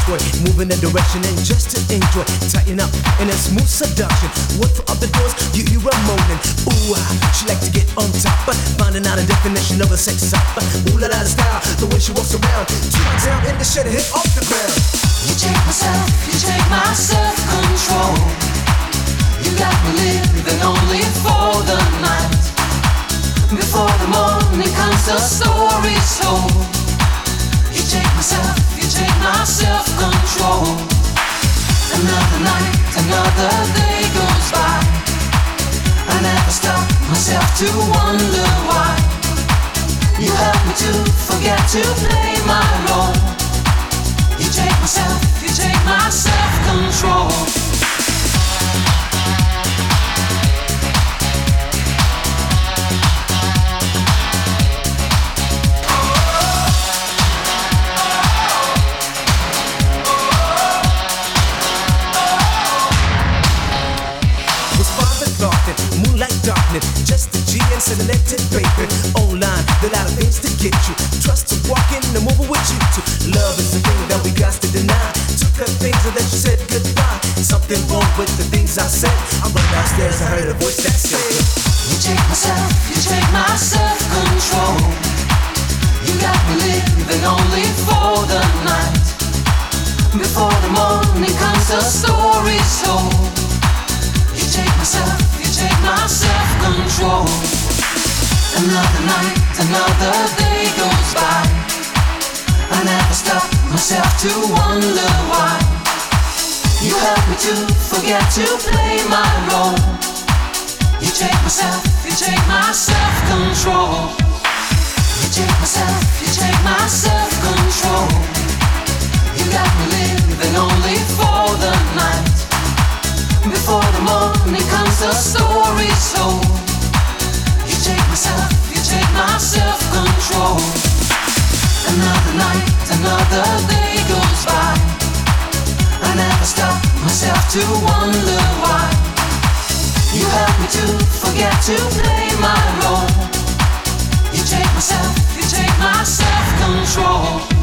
toy, move in a direction and just to enjoy. Tighten up in a smooth seduction. What for other doors, you are moaning. Ooh, she like to get on top, finding out a definition of a sex shop. Ooh la la style, the way she walks around, two down in the shed, hit off the ground. You take myself, you take my self-control. You got me living only for the night. Before the morning comes, the story's told. You take myself, you take my self-control. Another night, another day goes by. I never stop myself to wonder why. You help me to forget to play my role. You take myself, you take my self-control. Moonlight darkness, just a G and selected baby. Online, there are a lot of things to get you. Trust to walk in and move with you too. Love is the thing that we got to deny. Took her things and then she said goodbye. Something wrong with the things I said. I run downstairs, I heard a voice that said, you take myself, you take my self-control. You got me living only for the night. Before the morning comes, the story's told. You take myself, you take my self-control. Another night, another day goes by. I never stop myself to wonder why. You help me to forget to play my role. You take myself, you take my self-control. You take myself, you take my self-control. You got me living only for the night. Before the morning comes, the story's told. You take myself, you take my self-control. Another night, another day goes by. I never stop myself to wonder why. You help me to forget to play my role. You take myself, you take my self-control.